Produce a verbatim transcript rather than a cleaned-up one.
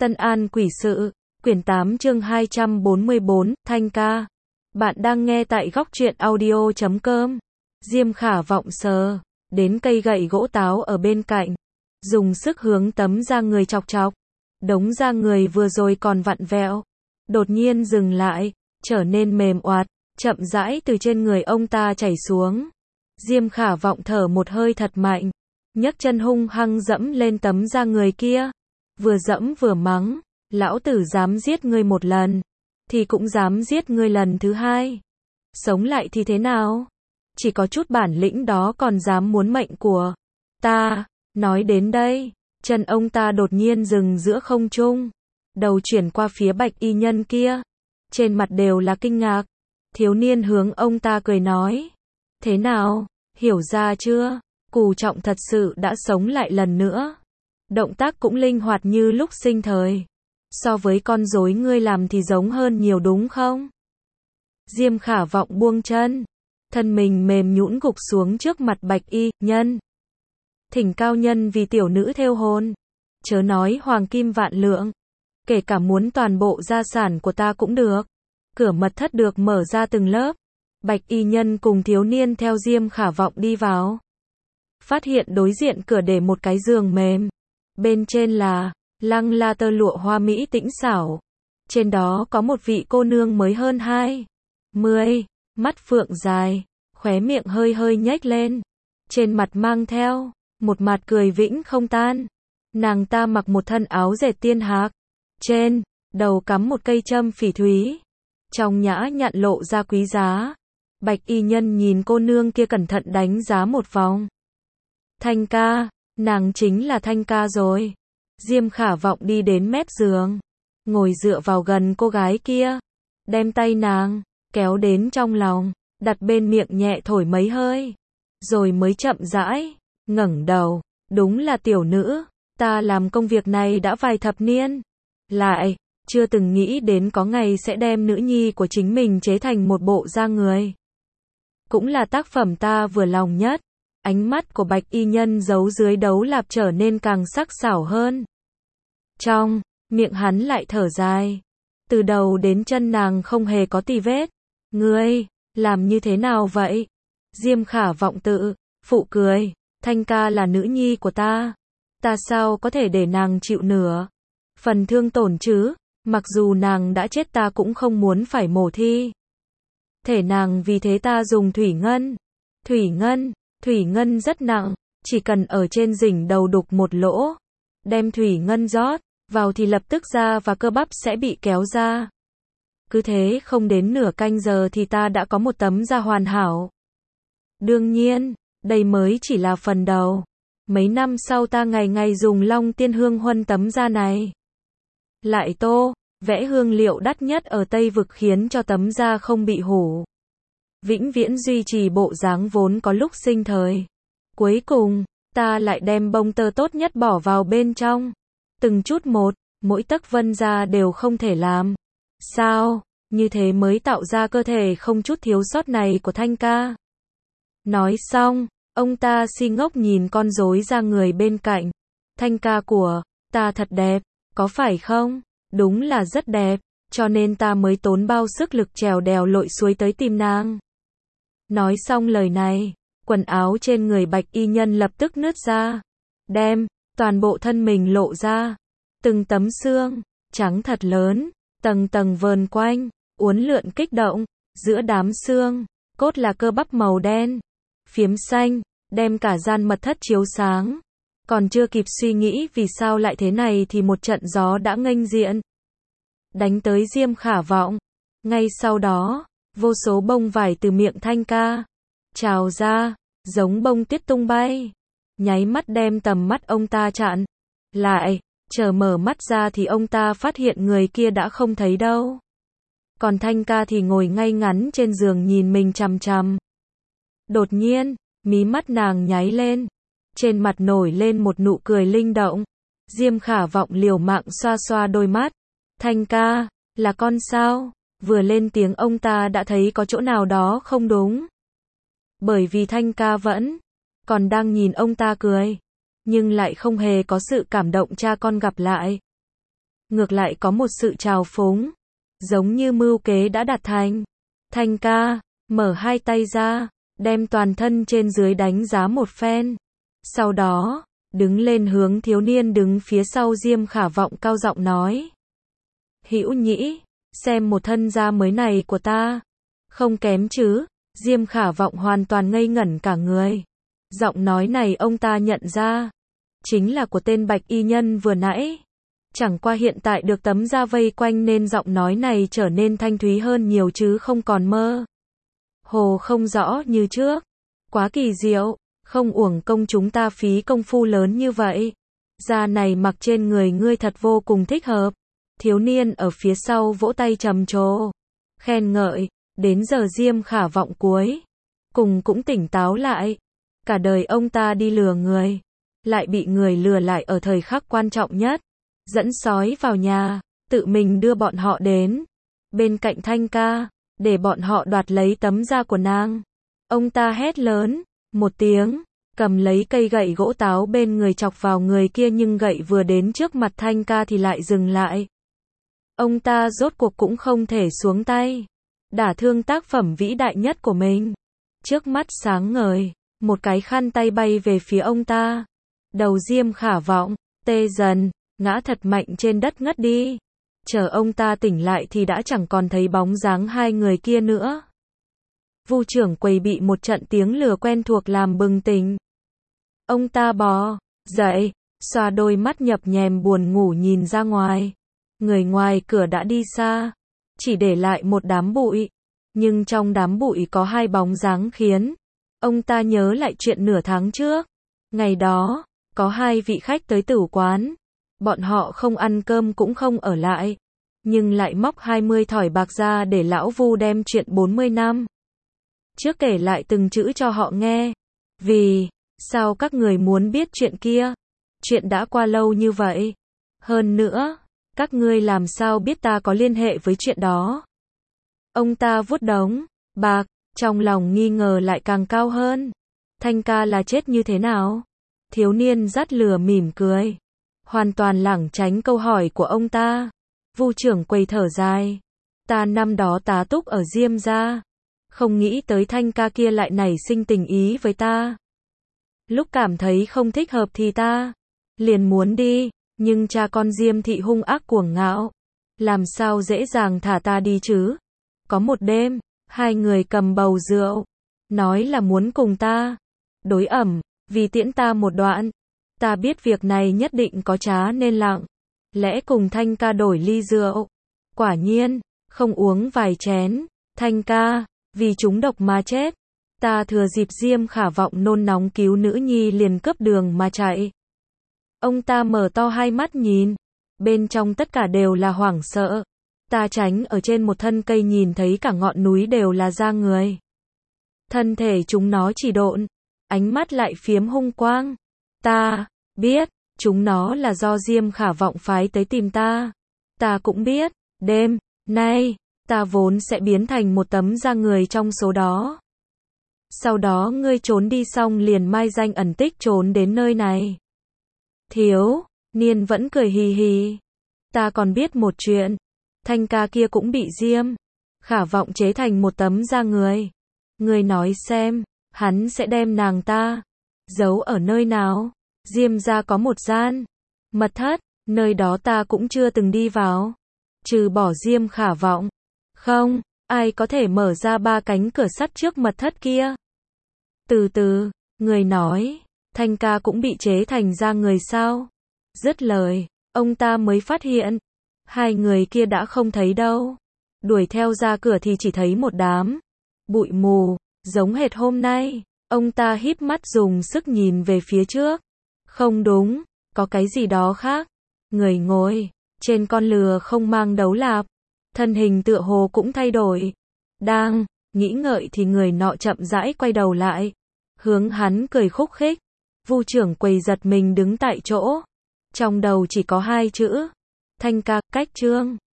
Tân An Quỷ Sự, quyển tám chương hai trăm bốn mươi bốn, Thanh ca. Bạn đang nghe tại góc truyện audio chấm com. Diêm Khả Vọng sờ đến cây gậy gỗ táo ở bên cạnh, dùng sức hướng tấm da người chọc chọc. Đống da người vừa rồi còn vặn vẹo, đột nhiên dừng lại, trở nên mềm oạt, chậm rãi từ trên người ông ta chảy xuống. Diêm Khả Vọng thở một hơi thật mạnh, nhấc chân hung hăng dẫm lên tấm da người kia, vừa dẫm vừa mắng, lão tử dám giết ngươi một lần, thì cũng dám giết ngươi lần thứ hai. Sống lại thì thế nào? Chỉ có chút bản lĩnh đó còn dám muốn mệnh của ta. Nói đến đây, chân ông ta đột nhiên dừng giữa không trung, đầu chuyển qua phía bạch y nhân kia, trên mặt đều là kinh ngạc. Thiếu niên hướng ông ta cười nói, thế nào, hiểu ra chưa? Cù Trọng thật sự đã sống lại lần nữa, động tác cũng linh hoạt như lúc sinh thời, so với con rối ngươi làm thì giống hơn nhiều đúng không? Diêm Khả Vọng buông chân, thân mình mềm nhũn gục xuống trước mặt bạch y nhân. Thỉnh cao nhân vì tiểu nữ thêu hồn, chớ nói hoàng kim vạn lượng, kể cả muốn toàn bộ gia sản của ta cũng được. Cửa mật thất được mở ra từng lớp, bạch y nhân cùng thiếu niên theo Diêm Khả Vọng đi vào. Phát hiện đối diện cửa để một cái giường mềm, bên trên là lăng la tơ lụa hoa mỹ tĩnh xảo, trên đó có một vị cô nương mới hơn hai mươi, mắt phượng dài, khóe miệng hơi hơi nhếch lên, trên mặt mang theo một mặt cười vĩnh không tan. Nàng ta mặc một thân áo dệt tiên hạc, trên đầu cắm một cây châm phỉ thúy, trong nhã nhặn lộ ra quý giá. Bạch y nhân nhìn cô nương kia cẩn thận đánh giá một vòng. Thanh ca, nàng chính là Thanh ca rồi. Diêm Khả Vọng đi đến mép giường, ngồi dựa vào gần cô gái kia, đem tay nàng kéo đến trong lòng, đặt bên miệng nhẹ thổi mấy hơi, rồi mới chậm rãi ngẩng đầu. Đúng là tiểu nữ, ta làm công việc này đã vài thập niên, lại chưa từng nghĩ đến có ngày sẽ đem nữ nhi của chính mình chế thành một bộ da người. Cũng là tác phẩm ta vừa lòng nhất. Ánh mắt của bạch y nhân giấu dưới đấu lạp trở nên càng sắc sảo hơn. Trong miệng hắn lại thở dài, từ đầu đến chân nàng không hề có tì vết. Ngươi làm như thế nào vậy? Diêm Khả Vọng tự phụ cười, Thanh ca là nữ nhi của ta, ta sao có thể để nàng chịu nửa phần thương tổn chứ? Mặc dù nàng đã chết ta cũng không muốn phải mổ thi thể nàng, vì thế ta dùng thủy ngân. Thủy ngân, thủy ngân rất nặng, chỉ cần ở trên đỉnh đầu đục một lỗ, đem thủy ngân rót vào thì lập tức da và cơ bắp sẽ bị kéo ra. Cứ thế không đến nửa canh giờ thì ta đã có một tấm da hoàn hảo. Đương nhiên, đây mới chỉ là phần đầu. Mấy năm sau ta ngày ngày dùng Long Tiên Hương huân tấm da này, lại tô vẽ hương liệu đắt nhất ở Tây Vực khiến cho tấm da không bị hủ, vĩnh viễn duy trì bộ dáng vốn có lúc sinh thời. Cuối cùng, ta lại đem bông tơ tốt nhất bỏ vào bên trong, từng chút một, mỗi tấc vân da đều không thể làm sao, như thế mới tạo ra cơ thể không chút thiếu sót này của Thanh ca. Nói xong, ông ta si ngốc nhìn con rối da người bên cạnh. Thanh ca của ta thật đẹp, có phải không? Đúng là rất đẹp, cho nên ta mới tốn bao sức lực trèo đèo lội suối tới tìm nàng. Nói xong lời này, quần áo trên người bạch y nhân lập tức nứt ra, đem toàn bộ thân mình lộ ra, từng tấm xương trắng thật lớn, tầng tầng vờn quanh, uốn lượn kích động, giữa đám xương cốt là cơ bắp màu đen, phiếm xanh, đem cả gian mật thất chiếu sáng. Còn chưa kịp suy nghĩ vì sao lại thế này thì một trận gió đã nghênh diện, đánh tới Diêm Khả Vọng. Ngay sau đó, vô số bông vải từ miệng Thanh ca trào ra, giống bông tuyết tung bay, nháy mắt đem tầm mắt ông ta chặn lại. Chờ mở mắt ra thì ông ta phát hiện người kia đã không thấy đâu, còn Thanh ca thì ngồi ngay ngắn trên giường nhìn mình chằm chằm. Đột nhiên, mí mắt nàng nháy lên, trên mặt nổi lên một nụ cười linh động. Diêm Khả Vọng liều mạng xoa xoa đôi mắt. Thanh ca, là con sao? Vừa lên tiếng ông ta đã thấy có chỗ nào đó không đúng. Bởi vì Thanh ca vẫn còn đang nhìn ông ta cười, nhưng lại không hề có sự cảm động cha con gặp lại. ngược lại có một sự trào phúng, giống như mưu kế đã đạt thành. Thanh ca, mở hai tay ra, đem toàn thân trên dưới đánh giá một phen. Sau đó, đứng lên hướng thiếu niên đứng phía sau Diêm Khả Vọng cao giọng nói. Hữu Nhĩ, xem một thân da mới này của ta. Không kém chứ, Diêm Khả Vọng hoàn toàn ngây ngẩn cả người. Giọng nói này ông ta nhận ra, chính là của tên bạch y nhân vừa nãy. Chẳng qua hiện tại được tấm da vây quanh nên giọng nói này trở nên thanh thúy hơn nhiều chứ không còn mơ hồ không rõ như trước. Quá kỳ diệu, không uổng công chúng ta phí công phu lớn như vậy. Da này mặc trên người ngươi thật vô cùng thích hợp. Thiếu niên ở phía sau vỗ tay trầm trồ, khen ngợi. Đến giờ Diêm Khả Vọng cuối cùng cũng tỉnh táo lại. Cả đời ông ta đi lừa người, lại bị người lừa lại ở thời khắc quan trọng nhất. Dẫn sói vào nhà, tự mình đưa bọn họ đến bên cạnh Thanh ca, để bọn họ đoạt lấy tấm da của nàng. Ông ta hét lớn một tiếng, cầm lấy cây gậy gỗ táo bên người chọc vào người kia, nhưng gậy vừa đến trước mặt Thanh ca thì lại dừng lại. Ông ta rốt cuộc cũng không thể xuống tay, đả thương tác phẩm vĩ đại nhất của mình. Trước mắt sáng ngời, một cái khăn tay bay về phía ông ta. Đầu Diêm Khả Vọng tê dần, ngã thật mạnh trên đất ngất đi. Chờ ông ta tỉnh lại thì đã chẳng còn thấy bóng dáng hai người kia nữa. Vu trưởng quầy bị một trận tiếng lừa quen thuộc làm bừng tỉnh. Ông ta bò dậy, xoa đôi mắt nhập nhèm buồn ngủ nhìn ra ngoài. Người ngoài cửa đã đi xa, chỉ để lại một đám bụi. Nhưng trong đám bụi có hai bóng dáng khiến ông ta nhớ lại chuyện nửa tháng trước. Ngày đó, có hai vị khách tới tử quán. Bọn họ không ăn cơm cũng không ở lại, nhưng lại móc hai mươi thỏi bạc ra để lão Vu đem chuyện bốn mươi năm trước kể lại từng chữ cho họ nghe. Vì sao các người muốn biết chuyện kia? Chuyện đã qua lâu như vậy. Hơn nữa, các ngươi làm sao biết ta có liên hệ với chuyện đó? Ông ta vuốt đống bạc, trong lòng nghi ngờ lại càng cao hơn. Thanh ca là chết như thế nào? Thiếu niên dắt lừa mỉm cười, hoàn toàn lảng tránh câu hỏi của ông ta. Vu trưởng quầy thở dài. Ta năm đó tá túc ở Diêm gia, không nghĩ tới Thanh ca kia lại nảy sinh tình ý với ta. Lúc cảm thấy không thích hợp thì ta liền muốn đi, nhưng cha con Diêm thị hung ác cuồng ngạo, làm sao dễ dàng thả ta đi chứ? Có một đêm, hai người cầm bầu rượu, nói là muốn cùng ta đối ẩm, vì tiễn ta một đoạn. Ta biết việc này nhất định có trá nên lặng lẽ cùng Thanh ca đổi ly rượu. Quả nhiên, không uống vài chén, Thanh ca vì trúng độc mà chết. Ta thừa dịp Diêm Khả Vọng nôn nóng cứu nữ nhi liền cướp đường mà chạy. Ông ta mở to hai mắt nhìn, bên trong tất cả đều là hoảng sợ. Ta tránh ở trên một thân cây nhìn thấy cả ngọn núi đều là da người. Thân thể chúng nó chỉ độn, ánh mắt lại phiếm hung quang. Ta biết, chúng nó là do Diêm Khả Vọng phái tới tìm ta. Ta cũng biết, đêm nay, ta vốn sẽ biến thành một tấm da người trong số đó. Sau đó ngươi trốn đi xong liền mai danh ẩn tích trốn đến nơi này. Thiếu niên vẫn cười hì hì. Ta còn biết một chuyện. Thanh ca kia cũng bị Diêm Khả Vọng chế thành một tấm da người. Ngươi nói xem, hắn sẽ đem nàng ta giấu ở nơi nào? Diêm gia có một gian mật thất, nơi đó ta cũng chưa từng đi vào. Trừ bỏ Diêm Khả Vọng, không ai có thể mở ra ba cánh cửa sắt trước mật thất kia. Từ từ, người nói, Thanh ca cũng bị chế thành da người sao? Dứt lời, ông ta mới phát hiện, hai người kia đã không thấy đâu. Đuổi theo ra cửa thì chỉ thấy một đám bụi mù, giống hệt hôm nay. Ông ta híp mắt dùng sức nhìn về phía trước. Không đúng, có cái gì đó khác. Người ngồi trên con lừa không mang đấu lạp, thân hình tựa hồ cũng thay đổi. Đang nghĩ ngợi thì người nọ chậm rãi quay đầu lại, hướng hắn cười khúc khích. Vu trưởng quầy giật mình đứng tại chỗ, trong đầu chỉ có hai chữ: Thanh ca. Cách chương